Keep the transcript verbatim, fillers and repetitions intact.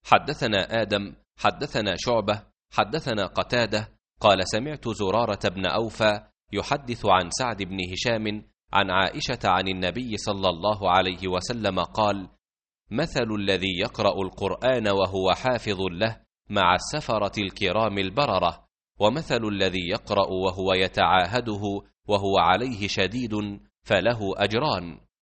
حدثنا آدم حدثنا شعبة حدثنا قتادة قال سمعت زرارة بن أوفى يحدث عن سعد بن هشام عن عائشة عن النبي صلى الله عليه وسلم قال: مثل الذي يقرأ القرآن وهو حافظ له مع السفرة الكرام البررة، ومثل الذي يقرأ وهو يتعاهده وهو عليه شديد فله أجران.